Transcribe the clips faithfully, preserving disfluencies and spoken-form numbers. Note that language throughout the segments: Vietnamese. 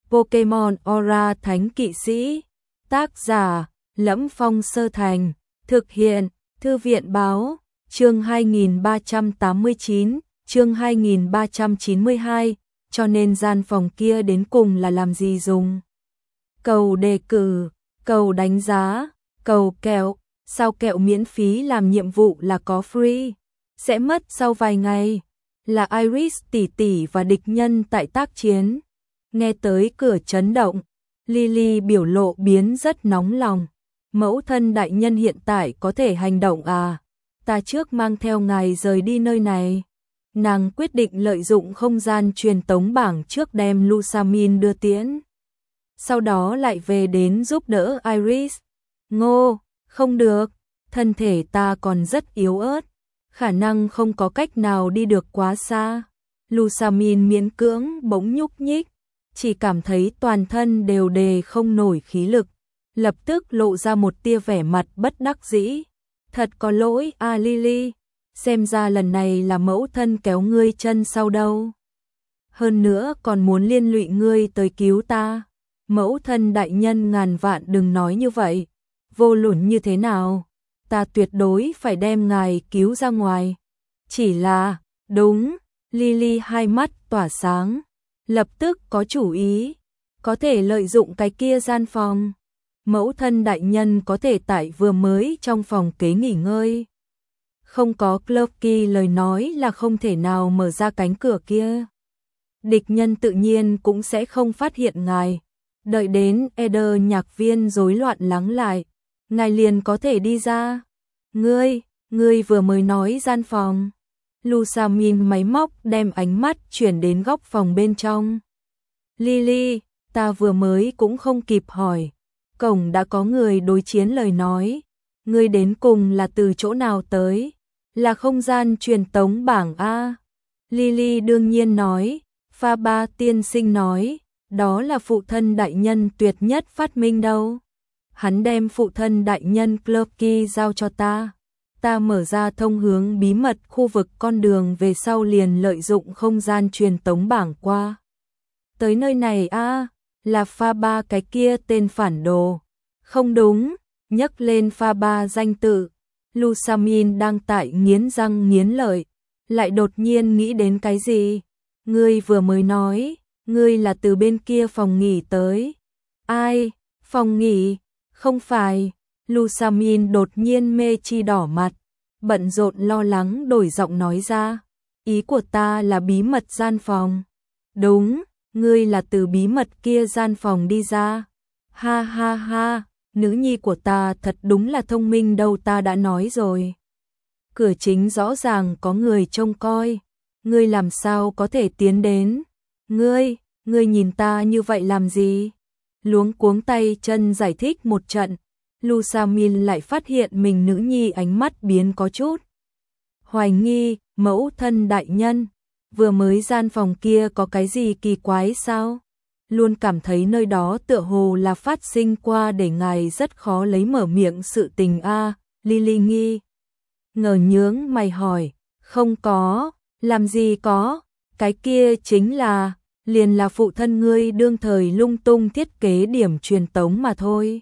Pokemon Aura Thánh Kỵ Sĩ. Tác giả Lẫm Phong Sơ Thành. Thực hiện Thư viện Báo. Chương hai nghìn ba trăm tám mươi chín, chương hai nghìn ba trăm chín mươi hai, cho nên gian phòng kia đến cùng là làm gì dùng? Cầu đề cử, cầu đánh giá, cầu kẹo, sao kẹo miễn phí làm nhiệm vụ là có free, sẽ mất sau vài ngày. Là Iris tỷ tỷ và địch nhân tại tác chiến. Nghe tới cửa chấn động, Lily biểu lộ biến rất nóng lòng. Mẫu thân đại nhân hiện tại có thể hành động à? Ta trước mang theo ngài rời đi nơi này. Nàng quyết định lợi dụng không gian truyền tống bảng trước đem Lusamin đưa tiễn. Sau đó lại về đến giúp đỡ Iris. Ngô, không được, thân thể ta còn rất yếu ớt, khả năng không có cách nào đi được quá xa. Lusamin miễn cưỡng bỗng nhúc nhích, chỉ cảm thấy toàn thân đều đề không nổi khí lực, lập tức lộ ra một tia vẻ mặt bất đắc dĩ. Thật có lỗi à Lily, xem ra lần này là mẫu thân kéo ngươi chân sau đâu. Hơn nữa còn muốn liên lụy ngươi tới cứu ta. Mẫu thân đại nhân ngàn vạn đừng nói như vậy. Vô luận như thế nào, ta tuyệt đối phải đem ngài cứu ra ngoài. Chỉ là, đúng, Lily hai mắt tỏa sáng, lập tức có chủ ý, có thể lợi dụng cái kia gian phòng. Mẫu thân đại nhân có thể tại vừa mới trong phòng kế nghỉ ngơi. Không có Cloaky lời nói là không thể nào mở ra cánh cửa kia. Địch nhân tự nhiên cũng sẽ không phát hiện ngài. Đợi đến Eder nhạc viên rối loạn lắng lại, ngài liền có thể đi ra. Ngươi, ngươi vừa mới nói gian phòng. Lusamin máy móc đem ánh mắt chuyển đến góc phòng bên trong. Lily, ta vừa mới cũng không kịp hỏi. Cổng đã có người đối chiến lời nói. Ngươi đến cùng là từ chỗ nào tới? Là không gian truyền tống bảng A. Lily đương nhiên nói. Pha Ba tiên sinh nói. Đó là phụ thân đại nhân tuyệt nhất phát minh đâu. Hắn đem phụ thân đại nhân Cloaky giao cho ta. Ta mở ra thông hướng bí mật khu vực con đường về sau liền lợi dụng không gian truyền tống bảng qua. Tới nơi này a à, là Pha Ba cái kia tên phản đồ. Không đúng, nhắc lên Pha Ba danh tự. Lusamin đang tại nghiến răng nghiến lợi, lại đột nhiên nghĩ đến cái gì? Ngươi vừa mới nói, ngươi là từ bên kia phòng nghỉ tới. Ai? Phòng nghỉ? Không phải. Lusamin đột nhiên mê chi đỏ mặt, bận rộn lo lắng đổi giọng nói ra. Ý của ta là bí mật gian phòng. Đúng, ngươi là từ bí mật kia gian phòng đi ra. Ha ha ha, nữ nhi của ta thật đúng là thông minh đâu, ta đã nói rồi. Cửa chính rõ ràng có người trông coi. Ngươi làm sao có thể tiến đến? Ngươi, ngươi nhìn ta như vậy làm gì? Luống cuống tay chân giải thích một trận. Lusamin lại phát hiện mình nữ nhi ánh mắt biến có chút hoài nghi. Mẫu thân đại nhân, vừa mới gian phòng kia có cái gì kỳ quái sao? Luôn cảm thấy nơi đó tựa hồ là phát sinh qua để ngài rất khó lấy mở miệng sự tình a. À, Lily nghi ngờ nhướng mày hỏi. Không có, làm gì có, cái kia chính là, liền là phụ thân ngươi đương thời lung tung thiết kế điểm truyền tống mà thôi.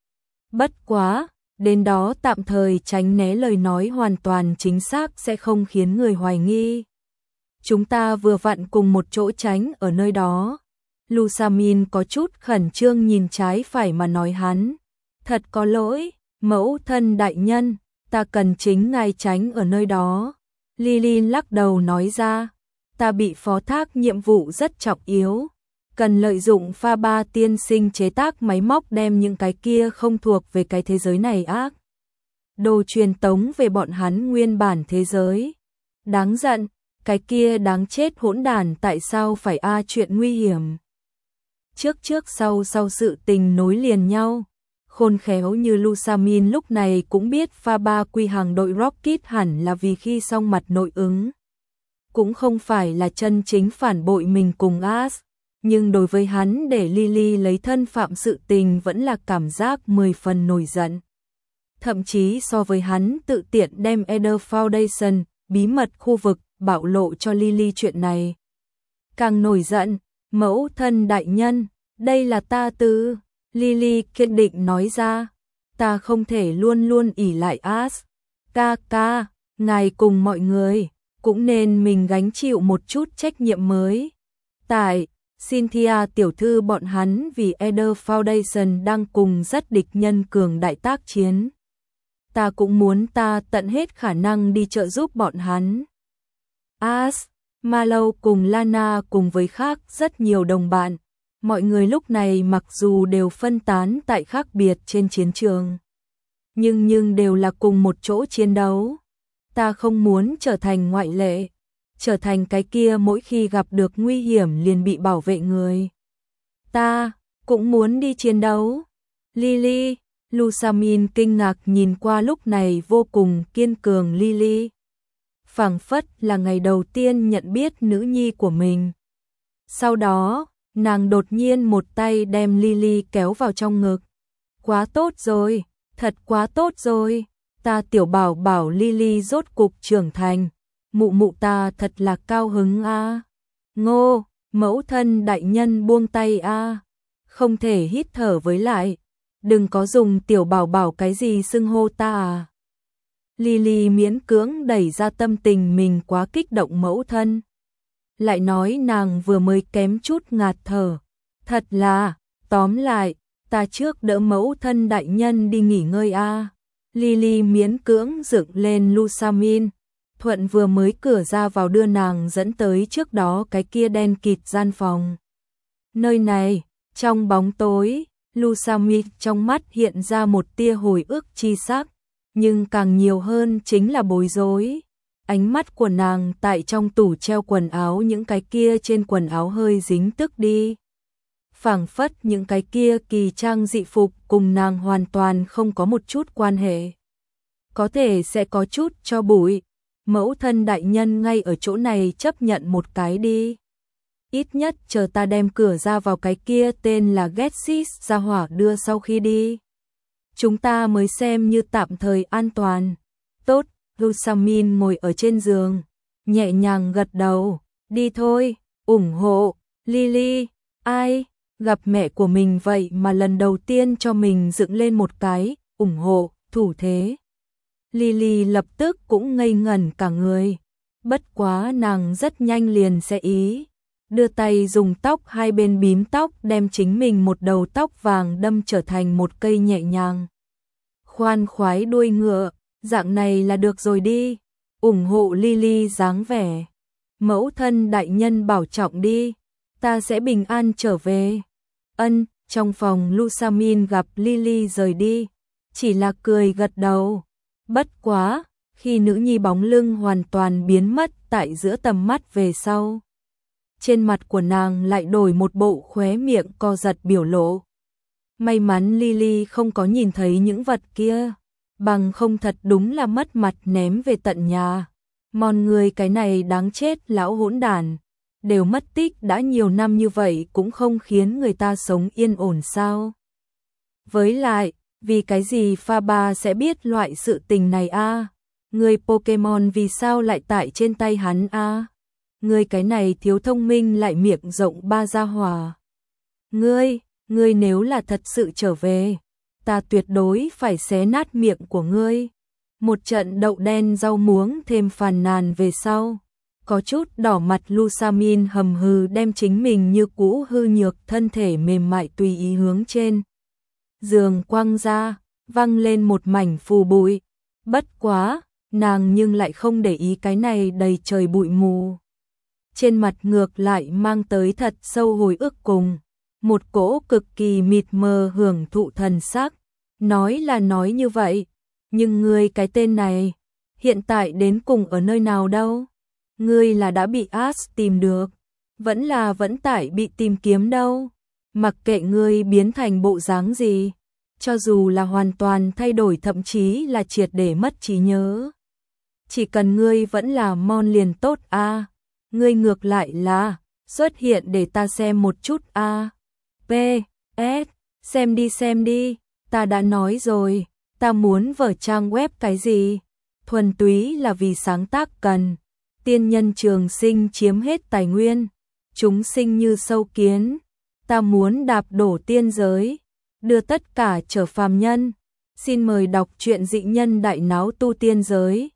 Bất quá, đến đó tạm thời tránh né lời nói hoàn toàn chính xác sẽ không khiến người hoài nghi. Chúng ta vừa vặn cùng một chỗ tránh ở nơi đó. Lusamin có chút khẩn trương nhìn trái phải mà nói hắn. Thật có lỗi, mẫu thân đại nhân, ta cần chính ngài tránh ở nơi đó. Lily lắc đầu nói ra, ta bị phó thác nhiệm vụ rất trọng yếu. Cần lợi dụng Pha Ba tiên sinh chế tác máy móc đem những cái kia không thuộc về cái thế giới này ác đồ truyền tống về bọn hắn nguyên bản thế giới. Đáng giận, cái kia đáng chết hỗn đản tại sao phải a à chuyện nguy hiểm. Trước trước sau sau sự tình nối liền nhau. Khôn khéo như Lusamin lúc này cũng biết Pha Ba quy hàng đội Rocket hẳn là vì khi xong mặt nội ứng. Cũng không phải là chân chính phản bội mình cùng Ash. Nhưng đối với hắn để Lily lấy thân phạm sự tình vẫn là cảm giác mười phần nổi giận. Thậm chí so với hắn tự tiện đem Eder Foundation, bí mật khu vực, bạo lộ cho Lily chuyện này. Càng nổi giận, mẫu thân đại nhân, Đây là ta tư, Lily kiên định nói ra. Ta không thể luôn luôn ỷ lại As. Ca ca, ngài cùng mọi người, cũng nên mình gánh chịu một chút trách nhiệm mới. Tại, Cynthia tiểu thư bọn hắn vì Eder Foundation đang cùng rất địch nhân cường đại tác chiến. Ta cũng muốn ta tận hết khả năng đi trợ giúp bọn hắn. As, Marlowe cùng Lana cùng với khác rất nhiều đồng bạn. Mọi người lúc này mặc dù đều phân tán tại khác biệt trên chiến trường, nhưng nhưng đều là cùng một chỗ chiến đấu. Ta không muốn trở thành ngoại lệ, trở thành cái kia mỗi khi gặp được nguy hiểm liền bị bảo vệ người. Ta cũng muốn đi chiến đấu. Lily, Lusamin kinh ngạc nhìn qua lúc này vô cùng kiên cường Lily. Phảng phất là ngày đầu tiên nhận biết nữ nhi của mình. Sau đó, nàng đột nhiên một tay đem Lily kéo vào trong ngực. Quá tốt rồi, thật quá tốt rồi. Ta tiểu bảo bảo Lily rốt cục trưởng thành. Mụ mụ ta thật là cao hứng a. Ngô, mẫu thân đại nhân buông tay a. Không thể hít thở với lại. Đừng có dùng tiểu bảo bảo cái gì xưng hô ta à. Lily miễn cưỡng đẩy ra tâm tình mình quá kích động mẫu thân. Lại nói nàng vừa mới kém chút ngạt thở. Thật là, tóm lại, ta trước đỡ mẫu thân đại nhân đi nghỉ ngơi a. Lily miễn cưỡng dựng lên Lusamin. Thuận vừa mới cửa ra vào đưa nàng dẫn tới trước đó cái kia đen kịt gian phòng. Nơi này, trong bóng tối, Lusamin trong mắt hiện ra một tia hồi ức chi sắc, nhưng càng nhiều hơn chính là bối rối. Ánh mắt của nàng tại trong tủ treo quần áo, những cái kia trên quần áo hơi dính tức đi. Phảng phất những cái kia kỳ trang dị phục cùng nàng hoàn toàn không có một chút quan hệ. Có thể sẽ có chút cho bụi. Mẫu thân đại nhân ngay ở chỗ này chấp nhận một cái đi. Ít nhất chờ ta đem cửa ra vào cái kia tên là Getsis ra hỏa đưa sau khi đi. Chúng ta mới xem như tạm thời an toàn. Tốt, Lusamin ngồi ở trên giường, nhẹ nhàng gật đầu. Đi thôi, ủng hộ, Lily. Ai, gặp mẹ của mình vậy mà lần đầu tiên cho mình dựng lên một cái, ủng hộ, thủ thế. Lily lập tức cũng ngây ngẩn cả người. Bất quá nàng rất nhanh liền sẽ ý. Đưa tay dùng tóc hai bên bím tóc đem chính mình một đầu tóc vàng đâm trở thành một cây nhẹ nhàng. Khoan khoái đuôi ngựa, dạng này là được rồi đi. Ủng hộ Lily dáng vẻ. Mẫu thân đại nhân bảo trọng đi. Ta sẽ bình an trở về. Ân, trong phòng Lusamin gặp Lily rời đi. Chỉ là cười gật đầu. Bất quá, khi nữ nhi bóng lưng hoàn toàn biến mất tại giữa tầm mắt về sau. Trên mặt của nàng lại đổi một bộ khóe miệng co giật biểu lộ. May mắn Lily không có nhìn thấy những vật kia. Bằng không thật đúng là mất mặt ném về tận nhà. Mòn người cái này đáng chết lão hỗn đản. Đều mất tích đã nhiều năm như vậy cũng không khiến người ta sống yên ổn sao. Với lại, vì cái gì Faber sẽ biết loại sự tình này a? À? Người Pokemon vì sao lại tại trên tay hắn a? À? Người cái này thiếu thông minh lại miệng rộng ba gia hòa. Ngươi, ngươi nếu là thật sự trở về, ta tuyệt đối phải xé nát miệng của ngươi. Một trận đậu đen rau muống thêm phàn nàn về sau. Có chút đỏ mặt Lusamin hầm hừ đem chính mình như cũ hư nhược thân thể mềm mại tùy ý hướng trên. Giường quăng ra, văng lên một mảnh phù bụi. Bất quá, nàng nhưng lại không để ý cái này đầy trời bụi mù. Trên mặt ngược lại mang tới thật sâu hồi ức cùng. Một cỗ cực kỳ mịt mờ hưởng thụ thần sắc. Nói là nói như vậy, nhưng ngươi cái tên này, hiện tại đến cùng ở nơi nào đâu? Ngươi là đã bị As tìm được, vẫn là vẫn tại bị tìm kiếm đâu? Mặc kệ ngươi biến thành bộ dáng gì, cho dù là hoàn toàn thay đổi thậm chí là triệt để mất trí nhớ. Chỉ cần ngươi vẫn là Mon liền tốt a. À. Ngươi ngược lại là xuất hiện để ta xem một chút a. À. P. S. Xem đi xem đi, ta đã nói rồi, ta muốn vở trang web cái gì? Thuần túy là vì sáng tác cần. Tiên nhân trường sinh chiếm hết tài nguyên, chúng sinh như sâu kiến. ta muốn đạp đổ tiên giới, đưa tất cả trở phàm nhân. Xin mời đọc truyện Dị Nhân Đại Náo Tu Tiên Giới.